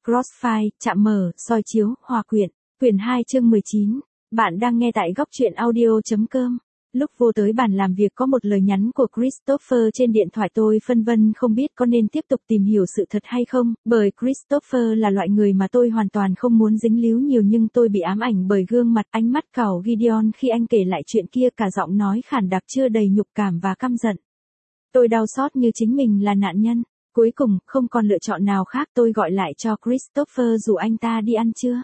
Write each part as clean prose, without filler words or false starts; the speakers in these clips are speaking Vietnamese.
Crossfire, chạm mở, soi chiếu, hòa quyện. Quyển 2 chương 19. Bạn đang nghe tại góc truyện audio.com. Lúc vô tới bàn làm việc có một lời nhắn của Christopher trên điện thoại, tôi phân vân không biết có nên tiếp tục tìm hiểu sự thật hay không, bởi Christopher là loại người mà tôi hoàn toàn không muốn dính líu nhiều, nhưng tôi bị ám ảnh bởi gương mặt, ánh mắt cẩu Gideon khi anh kể lại chuyện kia, cả giọng nói khản đặc chứa đầy nhục cảm và căm giận. Tôi đau xót như chính mình là nạn nhân. Cuối cùng, không còn lựa chọn nào khác, tôi gọi lại cho Christopher rủ anh ta đi ăn trưa.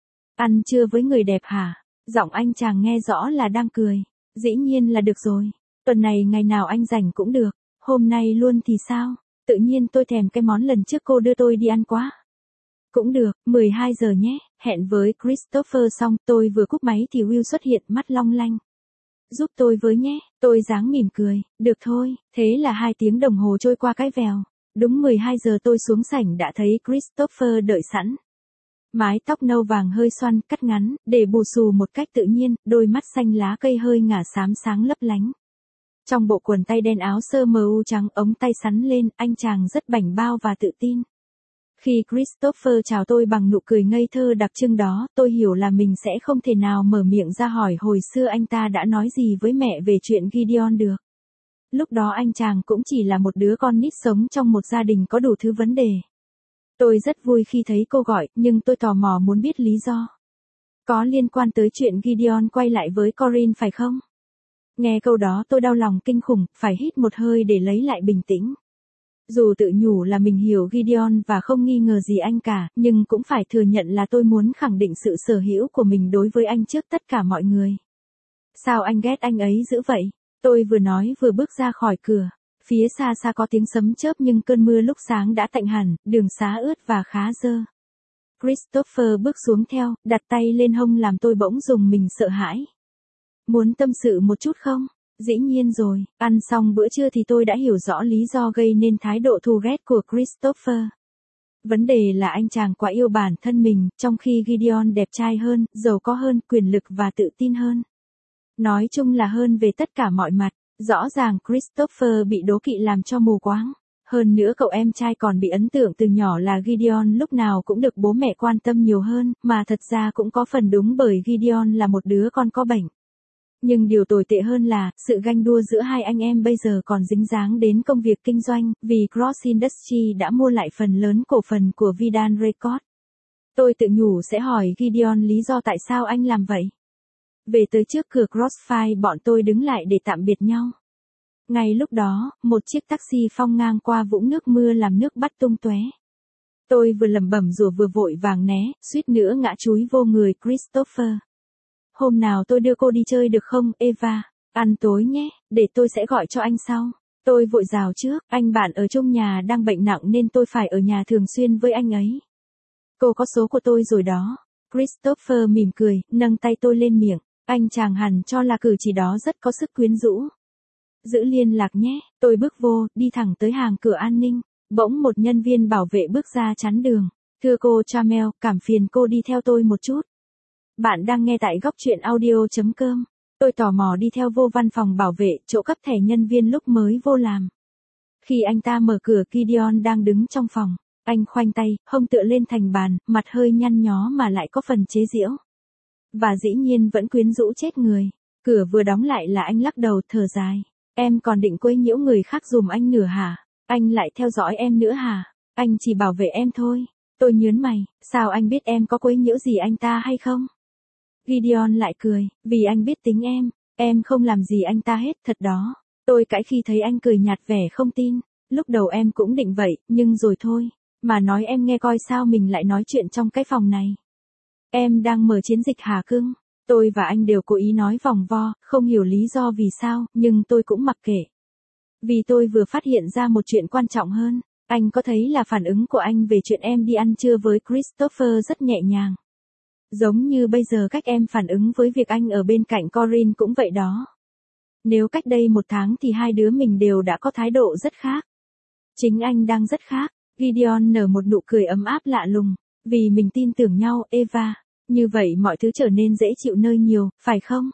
Ăn trưa với người đẹp hả? Giọng anh chàng nghe rõ là đang cười. Dĩ nhiên là được rồi. Tuần này ngày nào anh rảnh cũng được. Hôm nay luôn thì sao? Tự nhiên tôi thèm cái món lần trước cô đưa tôi đi ăn quá. Cũng được, 12 giờ nhé. Hẹn với Christopher xong, tôi vừa cúp máy thì Will xuất hiện, mắt long lanh. Giúp tôi với nhé. Tôi dáng mỉm cười. Được thôi. Thế là 2 tiếng đồng hồ trôi qua cái vèo. Đúng 12 giờ tôi xuống sảnh đã thấy Christopher đợi sẵn. Mái tóc nâu vàng hơi xoăn, cắt ngắn, để bù xù một cách tự nhiên, đôi mắt xanh lá cây hơi ngả xám sáng lấp lánh. Trong bộ quần tây đen, áo sơ MU trắng, ống tay sắn lên, anh chàng rất bảnh bao và tự tin. Khi Christopher chào tôi bằng nụ cười ngây thơ đặc trưng đó, tôi hiểu là mình sẽ không thể nào mở miệng ra hỏi hồi xưa anh ta đã nói gì với mẹ về chuyện Gideon được. Lúc đó anh chàng cũng chỉ là một đứa con nít sống trong một gia đình có đủ thứ vấn đề. Tôi rất vui khi thấy cô gọi, nhưng tôi tò mò muốn biết lý do. Có liên quan tới chuyện Gideon quay lại với Corinne phải không? Nghe câu đó tôi đau lòng kinh khủng, phải hít một hơi để lấy lại bình tĩnh. Dù tự nhủ là mình hiểu Gideon và không nghi ngờ gì anh cả, nhưng cũng phải thừa nhận là tôi muốn khẳng định sự sở hữu của mình đối với anh trước tất cả mọi người. Sao anh ghét anh ấy dữ vậy? Tôi vừa nói vừa bước ra khỏi cửa. Phía xa xa có tiếng sấm chớp, nhưng cơn mưa lúc sáng đã tạnh hẳn, đường xá ướt và khá dơ. Christopher bước xuống theo, đặt tay lên hông làm tôi bỗng rùng mình sợ hãi. Muốn tâm sự một chút không? Dĩ nhiên rồi, ăn xong bữa trưa thì tôi đã hiểu rõ lý do gây nên thái độ thù ghét của Christopher. Vấn đề là anh chàng quá yêu bản thân mình, trong khi Gideon đẹp trai hơn, giàu có hơn, quyền lực và tự tin hơn. Nói chung là hơn về tất cả mọi mặt. Rõ ràng Christopher bị đố kỵ làm cho mù quáng. Hơn nữa cậu em trai còn bị ấn tượng từ nhỏ là Gideon lúc nào cũng được bố mẹ quan tâm nhiều hơn, mà thật ra cũng có phần đúng bởi Gideon là một đứa con có bệnh. Nhưng điều tồi tệ hơn là, sự ganh đua giữa hai anh em bây giờ còn dính dáng đến công việc kinh doanh, vì Cross Industry đã mua lại phần lớn cổ phần của Vidan Records. Tôi tự nhủ sẽ hỏi Gideon lý do tại sao anh làm vậy. Về tới trước cửa Crossfire, bọn tôi đứng lại để tạm biệt nhau. Ngay lúc đó, một chiếc taxi phong ngang qua vũng nước mưa làm nước bắt tung tóe. Tôi vừa lẩm bẩm rủa vừa vội vàng né, suýt nữa ngã chúi vô người Christopher. Hôm nào tôi đưa cô đi chơi được không, Eva? Ăn tối nhé, để tôi sẽ gọi cho anh sau. Tôi vội rào trước, anh bạn ở chung nhà đang bệnh nặng nên tôi phải ở nhà thường xuyên với anh ấy. Cô có số của tôi rồi đó. Christopher mỉm cười, nâng tay tôi lên miệng. Anh chàng hẳn cho là cử chỉ đó rất có sức quyến rũ. Giữ liên lạc nhé. Tôi bước vô, đi thẳng tới hàng cửa an ninh. Bỗng một nhân viên bảo vệ bước ra chắn đường. Thưa cô Chamel, cảm phiền cô đi theo tôi một chút. Bạn đang nghe tại góc truyện audio.com. Tôi tò mò đi theo vô văn phòng bảo vệ, chỗ cấp thẻ nhân viên lúc mới vô làm. Khi anh ta mở cửa, Gideon đang đứng trong phòng. Anh khoanh tay, hông tựa lên thành bàn, mặt hơi nhăn nhó mà lại có phần chế giễu. Và dĩ nhiên vẫn quyến rũ chết người. Cửa vừa đóng lại là anh lắc đầu thở dài. Em còn định quấy nhiễu người khác giùm anh nữa hả? Anh lại theo dõi em nữa hả? Anh chỉ bảo vệ em thôi. Tôi nhớn mày, sao anh biết em có quấy nhiễu gì anh ta hay không? Gideon lại cười, vì anh biết tính em không làm gì anh ta hết, thật đó. Tôi cãi khi thấy anh cười nhạt vẻ không tin. Lúc đầu em cũng định vậy, nhưng rồi thôi. Mà nói em nghe coi, sao mình lại nói chuyện trong cái phòng này. Em đang mở chiến dịch hả cưng? Tôi và anh đều cố ý nói vòng vo, không hiểu lý do vì sao, nhưng tôi cũng mặc kệ. Vì tôi vừa phát hiện ra một chuyện quan trọng hơn. Anh có thấy là phản ứng của anh về chuyện em đi ăn trưa với Christopher rất nhẹ nhàng. Giống như bây giờ cách em phản ứng với việc anh ở bên cạnh Corinne cũng vậy đó. Nếu cách đây 1 tháng thì hai đứa mình đều đã có thái độ rất khác. Chính anh đang rất khác. Gideon nở một nụ cười ấm áp lạ lùng. Vì mình tin tưởng nhau, Eva. Như vậy mọi thứ trở nên dễ chịu nơi nhiều, phải không?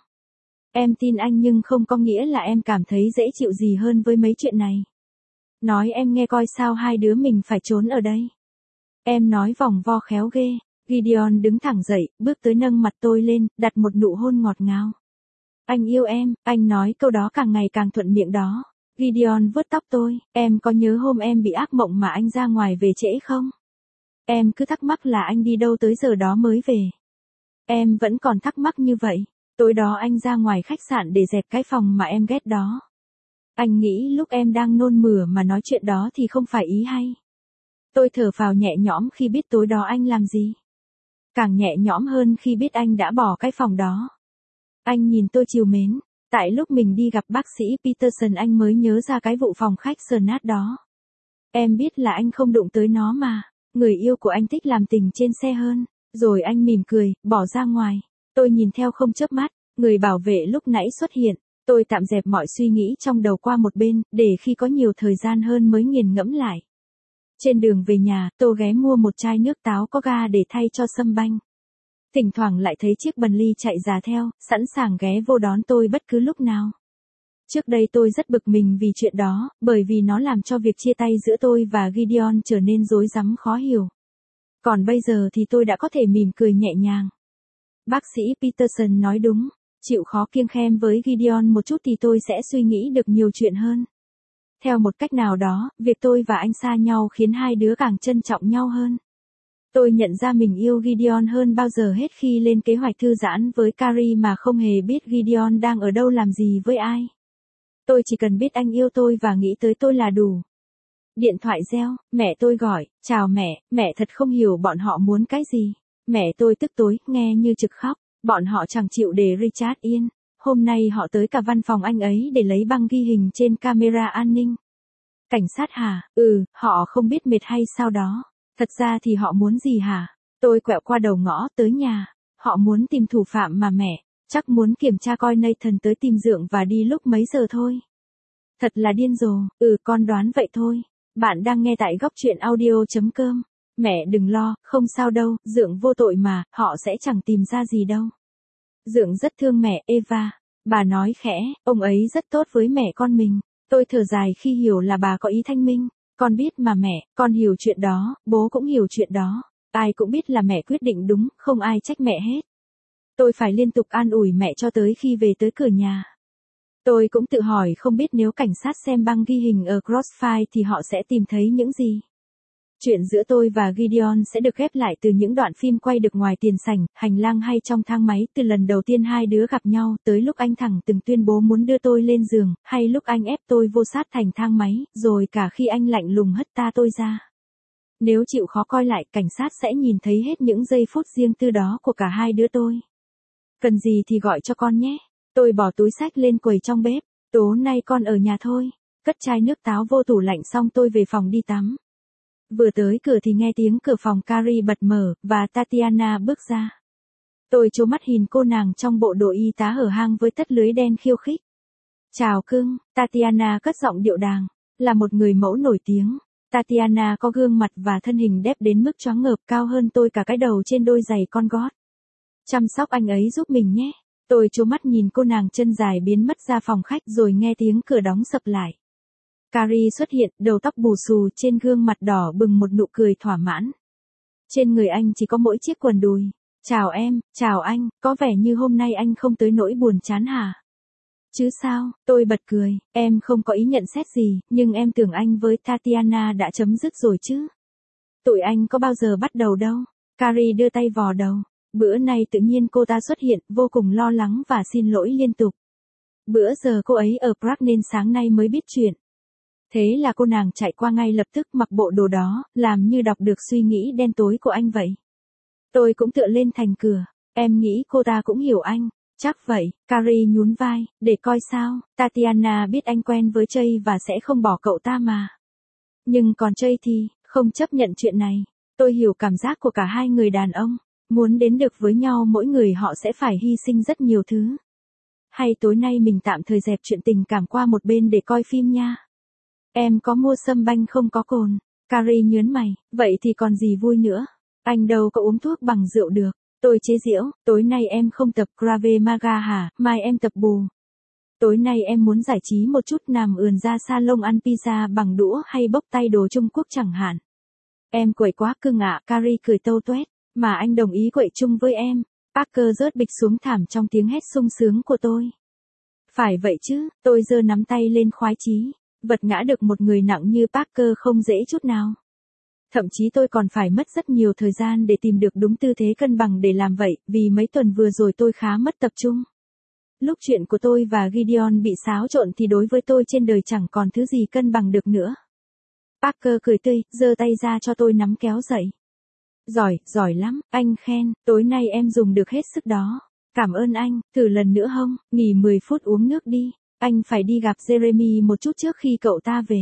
Em tin anh nhưng không có nghĩa là em cảm thấy dễ chịu gì hơn với mấy chuyện này. Nói em nghe coi, sao hai đứa mình phải trốn ở đây. Em nói vòng vo khéo ghê. Gideon đứng thẳng dậy, bước tới nâng mặt tôi lên, đặt một nụ hôn ngọt ngào. Anh yêu em, anh nói câu đó càng ngày càng thuận miệng đó. Gideon vuốt tóc tôi, em có nhớ hôm em bị ác mộng mà anh ra ngoài về trễ không? Em cứ thắc mắc là anh đi đâu tới giờ đó mới về. Em vẫn còn thắc mắc như vậy. Tối đó anh ra ngoài khách sạn để dẹp cái phòng mà em ghét đó. Anh nghĩ lúc em đang nôn mửa mà nói chuyện đó thì không phải ý hay. Tôi thở phào nhẹ nhõm khi biết tối đó anh làm gì. Càng nhẹ nhõm hơn khi biết anh đã bỏ cái phòng đó. Anh nhìn tôi trìu mến. Tại lúc mình đi gặp bác sĩ Peterson anh mới nhớ ra cái vụ phòng khách sờn nát đó. Em biết là anh không đụng tới nó mà. Người yêu của anh thích làm tình trên xe hơn. Rồi anh mỉm cười, bỏ ra ngoài. Tôi nhìn theo không chớp mắt. Người bảo vệ lúc nãy xuất hiện. Tôi tạm dẹp mọi suy nghĩ trong đầu qua một bên, để khi có nhiều thời gian hơn mới nghiền ngẫm lại. Trên đường về nhà, tôi ghé mua một chai nước táo có ga để thay cho sâm banh. Thỉnh thoảng lại thấy chiếc Bentley chạy già theo, sẵn sàng ghé vô đón tôi bất cứ lúc nào. Trước đây tôi rất bực mình vì chuyện đó, bởi vì nó làm cho việc chia tay giữa tôi và Gideon trở nên rối rắm khó hiểu. Còn bây giờ thì tôi đã có thể mỉm cười nhẹ nhàng. Bác sĩ Peterson nói đúng, chịu khó kiêng khem với Gideon một chút thì tôi sẽ suy nghĩ được nhiều chuyện hơn. Theo một cách nào đó, việc tôi và anh xa nhau khiến hai đứa càng trân trọng nhau hơn. Tôi nhận ra mình yêu Gideon hơn bao giờ hết khi lên kế hoạch thư giãn với Carrie mà không hề biết Gideon đang ở đâu làm gì với ai. Tôi chỉ cần biết anh yêu tôi và nghĩ tới tôi là đủ. Điện thoại reo, mẹ tôi gọi, chào mẹ thật không hiểu bọn họ muốn cái gì. Mẹ tôi tức tối, nghe như trực khóc, bọn họ chẳng chịu để Richard yên. Hôm nay họ tới cả văn phòng anh ấy để lấy băng ghi hình trên camera an ninh. Cảnh sát hả? Họ không biết mệt hay sao đó. Thật ra thì họ muốn gì hả? Tôi quẹo qua đầu ngõ tới nhà. Họ muốn tìm thủ phạm mà mẹ. Chắc muốn kiểm tra coi Nathan tới tìm Dượng và đi lúc mấy giờ thôi. Thật là điên rồ. Con đoán vậy thôi. Bạn đang nghe tại góc truyện audio.com. Mẹ đừng lo, không sao đâu, Dượng vô tội mà, họ sẽ chẳng tìm ra gì đâu. Dượng rất thương mẹ, Eva. Bà nói khẽ, ông ấy rất tốt với mẹ con mình. Tôi thở dài khi hiểu là bà có ý thanh minh. Con biết mà mẹ, con hiểu chuyện đó, bố cũng hiểu chuyện đó. Ai cũng biết là mẹ quyết định đúng, không ai trách mẹ hết. Tôi phải liên tục an ủi mẹ cho tới khi về tới cửa nhà. Tôi cũng tự hỏi không biết nếu cảnh sát xem băng ghi hình ở Crossfire thì họ sẽ tìm thấy những gì. Chuyện giữa tôi và Gideon sẽ được ghép lại từ những đoạn phim quay được ngoài tiền sảnh, hành lang hay trong thang máy, từ lần đầu tiên hai đứa gặp nhau, tới lúc anh thẳng từng tuyên bố muốn đưa tôi lên giường, hay lúc anh ép tôi vô sát thành thang máy, rồi cả khi anh lạnh lùng hất ta tôi ra. Nếu chịu khó coi lại, cảnh sát sẽ nhìn thấy hết những giây phút riêng tư đó của cả hai đứa tôi. Cần gì thì gọi cho con nhé. Tôi bỏ túi xách lên quầy trong bếp. Tối nay con ở nhà thôi. Cất chai nước táo vô tủ lạnh xong tôi về phòng đi tắm. Vừa tới cửa thì nghe tiếng cửa phòng Carrie bật mở, và Tatiana bước ra. Tôi trố mắt nhìn cô nàng trong bộ đồ y tá hở hang với tất lưới đen khiêu khích. Chào cưng, Tatiana cất giọng điệu đàng, là một người mẫu nổi tiếng. Tatiana có gương mặt và thân hình đẹp đến mức choáng ngợp, cao hơn tôi cả cái đầu trên đôi giày con gót. Chăm sóc anh ấy giúp mình nhé. Tôi trố mắt nhìn cô nàng chân dài biến mất ra phòng khách rồi nghe tiếng cửa đóng sập lại. Carrie xuất hiện, đầu tóc bù xù, trên gương mặt đỏ bừng một nụ cười thỏa mãn. Trên người anh chỉ có mỗi chiếc quần đùi. Chào em, chào anh, có vẻ như hôm nay anh không tới nỗi buồn chán hả? Chứ sao, tôi bật cười, em không có ý nhận xét gì, nhưng em tưởng anh với Tatiana đã chấm dứt rồi chứ. Tụi anh có bao giờ bắt đầu đâu. Carrie đưa tay vò đầu. Bữa nay tự nhiên cô ta xuất hiện, vô cùng lo lắng và xin lỗi liên tục. Bữa giờ cô ấy ở Prague nên sáng nay mới biết chuyện. Thế là cô nàng chạy qua ngay lập tức mặc bộ đồ đó, làm như đọc được suy nghĩ đen tối của anh vậy. Tôi cũng tựa lên thành cửa, em nghĩ cô ta cũng hiểu anh. Chắc vậy, Carrie nhún vai, để coi sao, Tatiana biết anh quen với Jay và sẽ không bỏ cậu ta mà. Nhưng còn Jay thì, không chấp nhận chuyện này. Tôi hiểu cảm giác của cả hai người đàn ông. Muốn đến được với nhau mỗi người họ sẽ phải hy sinh rất nhiều thứ. Hay tối nay mình tạm thời dẹp chuyện tình cảm qua một bên để coi phim nha. Em có mua sâm banh không có cồn? Carrie nhớn mày, vậy thì còn gì vui nữa. Anh đâu có uống thuốc bằng rượu được. Tôi chế giễu, tối nay em không tập Krav Maga hả, mai em tập bù. Tối nay em muốn giải trí một chút, nằm ườn ra salon ăn pizza bằng đũa hay bốc tay đồ Trung Quốc chẳng hạn. Em quậy quá cưng ạ, Carrie cười tâu tuét. Mà anh đồng ý quậy chung với em. Parker rớt bịch xuống thảm trong tiếng hét sung sướng của tôi. Phải vậy chứ, tôi giơ nắm tay lên khoái chí. Vật ngã được một người nặng như Parker không dễ chút nào. Thậm chí tôi còn phải mất rất nhiều thời gian để tìm được đúng tư thế cân bằng để làm vậy, vì mấy tuần vừa rồi tôi khá mất tập trung. Lúc chuyện của tôi và Gideon bị xáo trộn thì đối với tôi trên đời chẳng còn thứ gì cân bằng được nữa. Parker cười tươi, giơ tay ra cho tôi nắm kéo dậy. Giỏi lắm, anh khen, tối nay em dùng được hết sức đó. Cảm ơn anh, thử lần nữa không, nghỉ 10 phút uống nước đi. Anh phải đi gặp Jeremy một chút trước khi cậu ta về.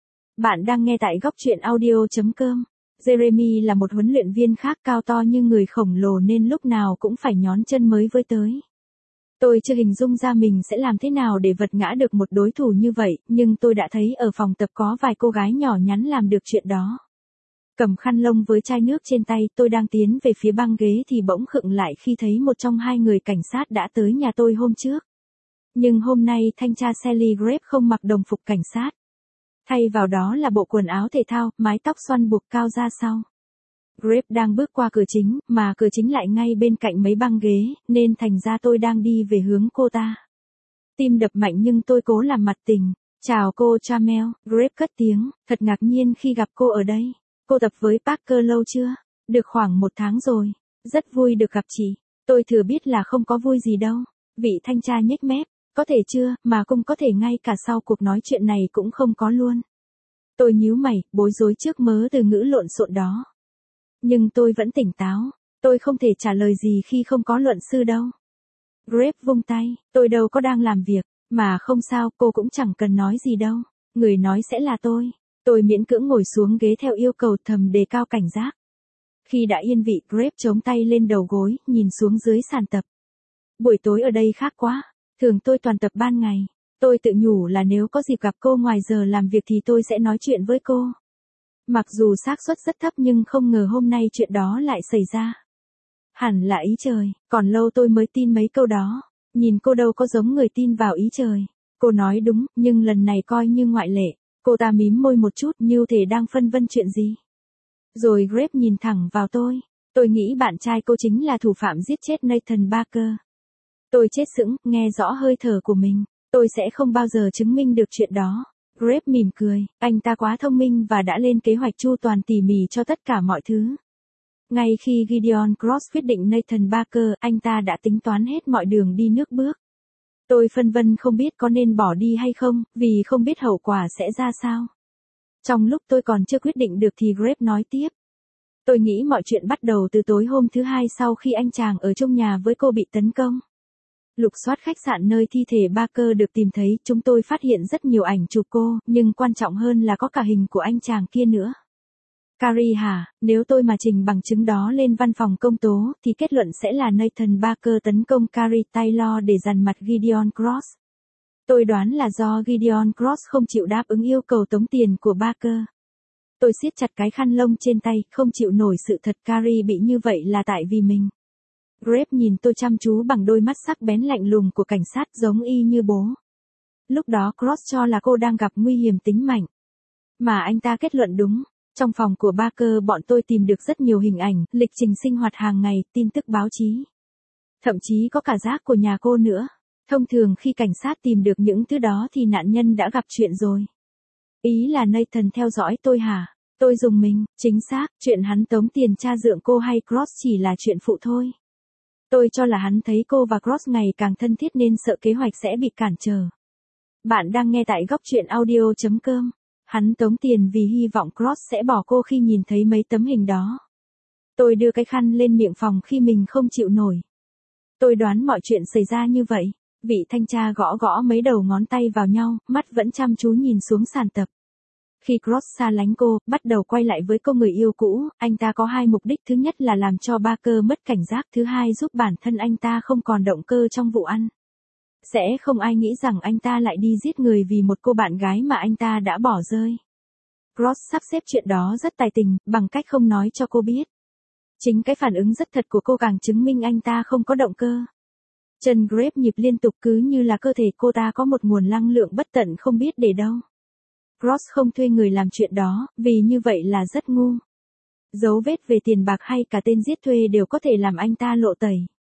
Bạn đang nghe tại góc truyện audio.com. Jeremy là một huấn luyện viên khác cao to như người khổng lồ nên lúc nào cũng phải nhón chân mới với tới. Tôi chưa hình dung ra mình sẽ làm thế nào để vật ngã được một đối thủ như vậy, nhưng tôi đã thấy ở phòng tập có vài cô gái nhỏ nhắn làm được chuyện đó. Cầm khăn lông với chai nước trên tay, tôi đang tiến về phía băng ghế thì bỗng khựng lại khi thấy một trong hai người cảnh sát đã tới nhà tôi hôm trước. Nhưng hôm nay thanh tra Sally Grape không mặc đồng phục cảnh sát. Thay vào đó là bộ quần áo thể thao, mái tóc xoăn buộc cao ra sau. Grape đang bước qua cửa chính, mà cửa chính lại ngay bên cạnh mấy băng ghế, nên thành ra tôi đang đi về hướng cô ta. Tim đập mạnh nhưng tôi cố làm mặt tình. Chào cô Chamel, Grape cất tiếng, thật ngạc nhiên khi gặp cô ở đây. Cô tập với Parker lâu chưa? Được khoảng 1 tháng rồi. Rất vui được gặp chị. Tôi thừa biết là không có vui gì đâu. Vị thanh tra nhếch mép. Có thể chưa, mà cũng có thể ngay cả sau cuộc nói chuyện này cũng không có luôn. Tôi nhíu mày, bối rối trước mớ từ ngữ lộn xộn đó. Nhưng tôi vẫn tỉnh táo. Tôi không thể trả lời gì khi không có luận sư đâu. Grape vung tay, tôi đâu có đang làm việc. Mà không sao, cô cũng chẳng cần nói gì đâu. Người nói sẽ là tôi. Tôi miễn cưỡng ngồi xuống ghế theo yêu cầu, thầm đề cao cảnh giác. Khi đã yên vị, Grape chống tay lên đầu gối, nhìn xuống dưới sàn tập. Buổi tối ở đây khác quá. Thường tôi toàn tập ban ngày. Tôi tự nhủ là nếu có dịp gặp cô ngoài giờ làm việc thì tôi sẽ nói chuyện với cô. Mặc dù xác suất rất thấp nhưng không ngờ hôm nay chuyện đó lại xảy ra. Hẳn là ý trời, còn lâu tôi mới tin mấy câu đó. Nhìn cô đâu có giống người tin vào ý trời. Cô nói đúng, nhưng lần này coi như ngoại lệ. Cô ta mím môi một chút như thể đang phân vân chuyện gì. Rồi Grape nhìn thẳng vào tôi. Tôi nghĩ bạn trai cô chính là thủ phạm giết chết Nathan Parker. Tôi chết sững, nghe rõ hơi thở của mình. Tôi sẽ không bao giờ chứng minh được chuyện đó. Grape mỉm cười, anh ta quá thông minh và đã lên kế hoạch chu toàn tỉ mỉ cho tất cả mọi thứ. Ngay khi Gideon Cross quyết định Nathan Parker, anh ta đã tính toán hết mọi đường đi nước bước. Tôi phân vân không biết có nên bỏ đi hay không, vì không biết hậu quả sẽ ra sao. Trong lúc tôi còn chưa quyết định được thì Grape nói tiếp. Tôi nghĩ mọi chuyện bắt đầu từ tối hôm thứ Hai sau khi anh chàng ở trong nhà với cô bị tấn công. Lục soát khách sạn nơi thi thể Parker được tìm thấy, chúng tôi phát hiện rất nhiều ảnh chụp cô, nhưng quan trọng hơn là có cả hình của anh chàng kia nữa. Carrie hả, nếu tôi mà trình bằng chứng đó lên văn phòng công tố, thì kết luận sẽ là Nathan Parker tấn công Carrie Taylor để dằn mặt Gideon Cross. Tôi đoán là do Gideon Cross không chịu đáp ứng yêu cầu tống tiền của Parker. Tôi siết chặt cái khăn lông trên tay, không chịu nổi sự thật Carrie bị như vậy là tại vì mình. Grape nhìn tôi chăm chú bằng đôi mắt sắc bén lạnh lùng của cảnh sát giống y như bố. Lúc đó Cross cho là cô đang gặp nguy hiểm tính mạng. Mà anh ta kết luận đúng. Trong phòng của Parker bọn tôi tìm được rất nhiều hình ảnh, lịch trình sinh hoạt hàng ngày, tin tức báo chí. Thậm chí có cả rác của nhà cô nữa. Thông thường khi cảnh sát tìm được những thứ đó thì nạn nhân đã gặp chuyện rồi. Ý là Nathan theo dõi tôi hả? Tôi dùng mình, chính xác, chuyện hắn tống tiền cha dượng cô hay Cross chỉ là chuyện phụ thôi. Tôi cho là hắn thấy cô và Cross ngày càng thân thiết nên sợ kế hoạch sẽ bị cản trở. Bạn đang nghe tại góc truyện audio.com. Hắn tống tiền vì hy vọng Cross sẽ bỏ cô khi nhìn thấy mấy tấm hình đó. Tôi đưa cái khăn lên miệng phòng khi mình không chịu nổi. Tôi đoán mọi chuyện xảy ra như vậy. Vị thanh tra gõ gõ mấy đầu ngón tay vào nhau, mắt vẫn chăm chú nhìn xuống sàn tập. Khi Cross xa lánh cô, bắt đầu quay lại với cô người yêu cũ, anh ta có hai mục đích. Thứ nhất là làm cho Parker mất cảnh giác. Thứ hai giúp bản thân anh ta không còn động cơ trong vụ ăn. Sẽ không ai nghĩ rằng anh ta lại đi giết người vì một cô bạn gái mà anh ta đã bỏ rơi. Cross sắp xếp chuyện đó rất tài tình, bằng cách không nói cho cô biết. Chính cái phản ứng rất thật của cô càng chứng minh anh ta không có động cơ. Chân Grape nhịp liên tục cứ như là cơ thể cô ta có một nguồn năng lượng bất tận không biết để đâu. Cross không thuê người làm chuyện đó, vì như vậy là rất ngu. Dấu vết về tiền bạc hay cả tên giết thuê đều có thể làm anh ta lộ tẩy.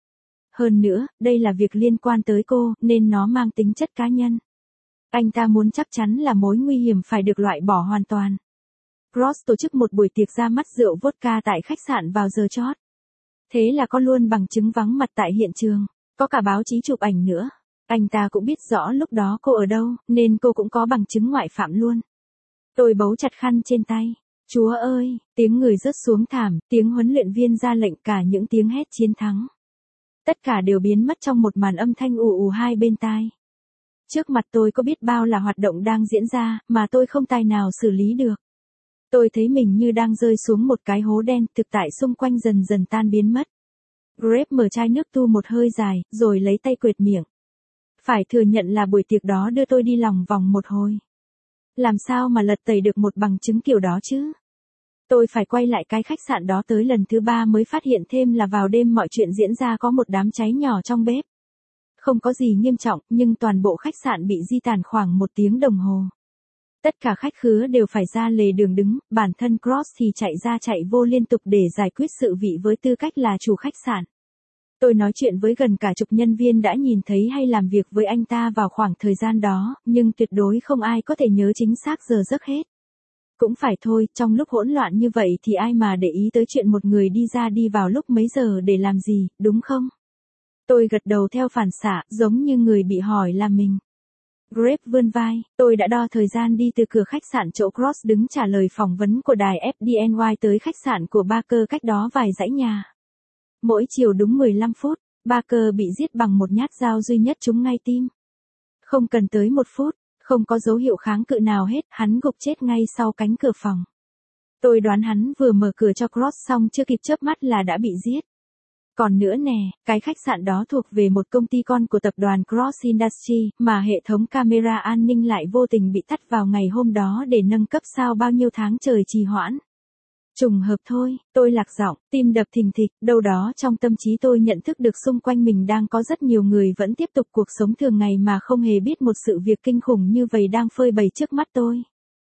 Hơn nữa, đây là việc liên quan tới cô, nên nó mang tính chất cá nhân. Anh ta muốn chắc chắn là mối nguy hiểm phải được loại bỏ hoàn toàn. Cross tổ chức một buổi tiệc ra mắt rượu vodka tại khách sạn vào giờ chót. Thế là có luôn bằng chứng vắng mặt tại hiện trường, có cả báo chí chụp ảnh nữa. Anh ta cũng biết rõ lúc đó cô ở đâu, nên cô cũng có bằng chứng ngoại phạm luôn. Tôi bấu chặt khăn trên tay. Chúa ơi, tiếng người rớt xuống thảm, tiếng huấn luyện viên ra lệnh, cả những tiếng hét chiến thắng. Tất cả đều biến mất trong một màn âm thanh ù ù hai bên tai. Trước mặt tôi có biết bao là hoạt động đang diễn ra, mà tôi không tài nào xử lý được. Tôi thấy mình như đang rơi xuống một cái hố đen, thực tại xung quanh dần dần tan biến mất. Grape mở chai nước tu một hơi dài, rồi lấy tay quệt miệng. Phải thừa nhận là buổi tiệc đó đưa tôi đi lòng vòng một hồi. Làm sao mà lật tẩy được một bằng chứng kiểu đó chứ? Tôi phải quay lại cái khách sạn đó tới lần thứ 3 mới phát hiện thêm là vào đêm mọi chuyện diễn ra có một đám cháy nhỏ trong bếp. Không có gì nghiêm trọng, nhưng toàn bộ khách sạn bị di tản khoảng 1 tiếng đồng hồ. Tất cả khách khứa đều phải ra lề đường đứng, bản thân Cross thì chạy ra chạy vô liên tục để giải quyết sự vị với tư cách là chủ khách sạn. Tôi nói chuyện với gần cả chục nhân viên đã nhìn thấy hay làm việc với anh ta vào khoảng thời gian đó, nhưng tuyệt đối không ai có thể nhớ chính xác giờ giấc hết. Cũng phải thôi, trong lúc hỗn loạn như vậy thì ai mà để ý tới chuyện một người đi ra đi vào lúc mấy giờ để làm gì, đúng không? Tôi gật đầu theo phản xạ, giống như người bị hỏi là mình. Grape vươn vai, tôi đã đo thời gian đi từ cửa khách sạn chỗ Cross đứng trả lời phỏng vấn của đài FDNY tới khách sạn của Barker cách đó vài dãy nhà. Mỗi chiều đúng 15 phút, Barker bị giết bằng một nhát dao duy nhất trúng ngay tim. Không cần tới 1 phút, không có dấu hiệu kháng cự nào hết, hắn gục chết ngay sau cánh cửa phòng. Tôi đoán hắn vừa mở cửa cho Cross xong chưa kịp chớp mắt là đã bị giết. Còn nữa nè, cái khách sạn đó thuộc về một công ty con của tập đoàn Cross Industry, mà hệ thống camera an ninh lại vô tình bị tắt vào ngày hôm đó để nâng cấp sau bao nhiêu tháng trời trì hoãn. Trùng hợp thôi, tôi lạc giọng, tim đập thình thịch, đâu đó trong tâm trí tôi nhận thức được xung quanh mình đang có rất nhiều người vẫn tiếp tục cuộc sống thường ngày mà không hề biết một sự việc kinh khủng như vậy đang phơi bày trước mắt tôi.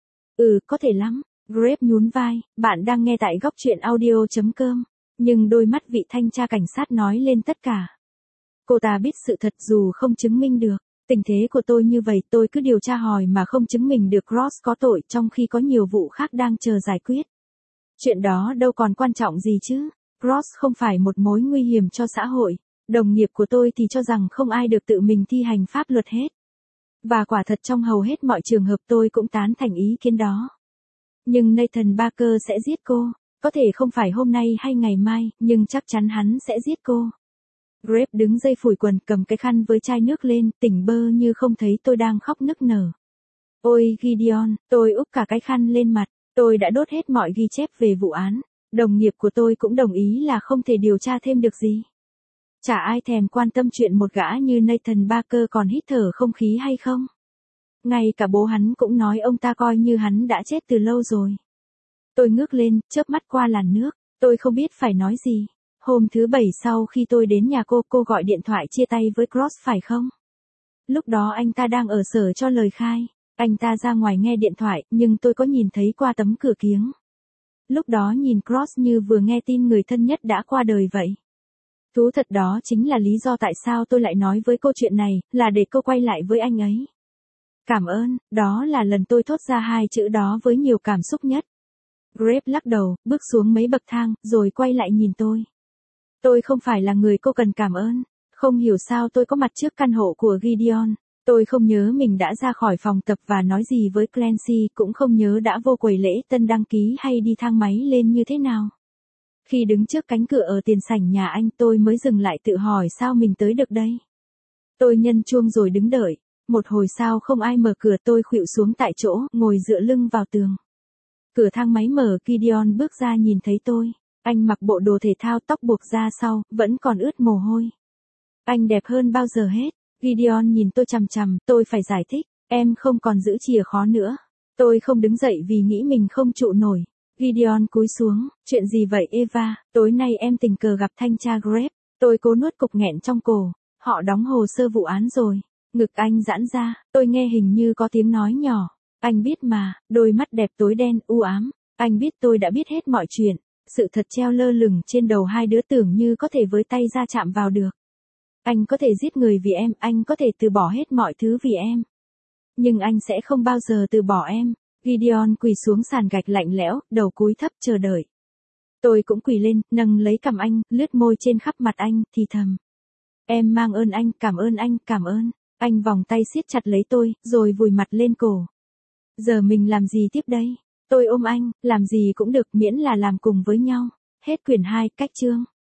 Có thể lắm, Grape nhún vai, bạn đang nghe tại góc truyện audio.com. Nhưng đôi mắt vị thanh tra cảnh sát nói lên tất cả. Cô ta biết sự thật dù không chứng minh được. Tình thế của tôi như vậy, tôi cứ điều tra hỏi mà không chứng minh được Cross có tội trong khi có nhiều vụ khác đang chờ giải quyết. Chuyện đó đâu còn quan trọng gì chứ. Cross không phải một mối nguy hiểm cho xã hội. Đồng nghiệp của tôi thì cho rằng không ai được tự mình thi hành pháp luật hết. Và quả thật trong hầu hết mọi trường hợp tôi cũng tán thành ý kiến đó. Nhưng Nathan Barker sẽ giết cô. Có thể không phải hôm nay hay ngày mai, nhưng chắc chắn hắn sẽ giết cô. Grape đứng dây phủi quần, cầm cái khăn với chai nước lên, tỉnh bơ như không thấy tôi đang khóc nức nở. Ôi Gideon, tôi úp cả cái khăn lên mặt. Tôi đã đốt hết mọi ghi chép về vụ án. Đồng nghiệp của tôi cũng đồng ý là không thể điều tra thêm được gì. Chả ai thèm quan tâm chuyện một gã như Nathan Barker còn hít thở không khí hay không. Ngay cả bố hắn cũng nói ông ta coi như hắn đã chết từ lâu rồi. Tôi ngước lên, chớp mắt qua làn nước, tôi không biết phải nói gì. Hôm thứ 7 sau khi tôi đến nhà cô gọi điện thoại chia tay với Cross phải không? Lúc đó anh ta đang ở sở cho lời khai. Anh ta ra ngoài nghe điện thoại, nhưng tôi có nhìn thấy qua tấm cửa kiếng. Lúc đó nhìn Cross như vừa nghe tin người thân nhất đã qua đời vậy. Thú thật đó chính là lý do tại sao tôi lại nói với cô chuyện này, là để cô quay lại với anh ấy. Cảm ơn, đó là lần tôi thốt ra 2 chữ đó với nhiều cảm xúc nhất. Grape lắc đầu, bước xuống mấy bậc thang, rồi quay lại nhìn tôi. Tôi không phải là người cô cần cảm ơn. Không hiểu sao tôi có mặt trước căn hộ của Gideon. Tôi không nhớ mình đã ra khỏi phòng tập và nói gì với Clancy, cũng không nhớ đã vô quầy lễ tân đăng ký hay đi thang máy lên như thế nào. Khi đứng trước cánh cửa ở tiền sảnh nhà anh, tôi mới dừng lại tự hỏi sao mình tới được đây. Tôi nhân chuông rồi đứng đợi. Một hồi sau không ai mở cửa, tôi khuỵu xuống tại chỗ, ngồi dựa lưng vào tường. Cửa thang máy mở, Gideon bước ra nhìn thấy tôi. Anh mặc bộ đồ thể thao, tóc buộc ra sau, vẫn còn ướt mồ hôi. Anh đẹp hơn bao giờ hết. Gideon nhìn tôi chằm chằm, tôi phải giải thích. Em không còn giữ chìa khóa nữa. Tôi không đứng dậy vì nghĩ mình không trụ nổi. Gideon cúi xuống, chuyện gì vậy Eva, tối nay em tình cờ gặp thanh tra Grape. Tôi cố nuốt cục nghẹn trong cổ. Họ đóng hồ sơ vụ án rồi. Ngực anh giãn ra, tôi nghe hình như có tiếng nói nhỏ. Anh biết mà, đôi mắt đẹp tối đen u ám. Anh biết tôi đã biết hết mọi chuyện. sự thật treo lơ lửng trên đầu hai đứa tưởng như có thể với tay ra chạm vào được. Anh có thể giết người vì em, anh có thể từ bỏ hết mọi thứ vì em. Nhưng anh sẽ không bao giờ từ bỏ em. Gideon quỳ xuống sàn gạch lạnh lẽo, đầu cúi thấp chờ đợi. Tôi cũng quỳ lên, nâng lấy cằm anh, lướt môi trên khắp mặt anh, thì thầm. Em mang ơn anh, cảm ơn anh, cảm ơn. Anh vòng tay siết chặt lấy tôi, rồi vùi mặt lên cổ. Giờ mình làm gì tiếp đây? Tôi ôm anh, làm gì cũng được miễn là làm cùng với nhau. Hết quyển 2, cách chương.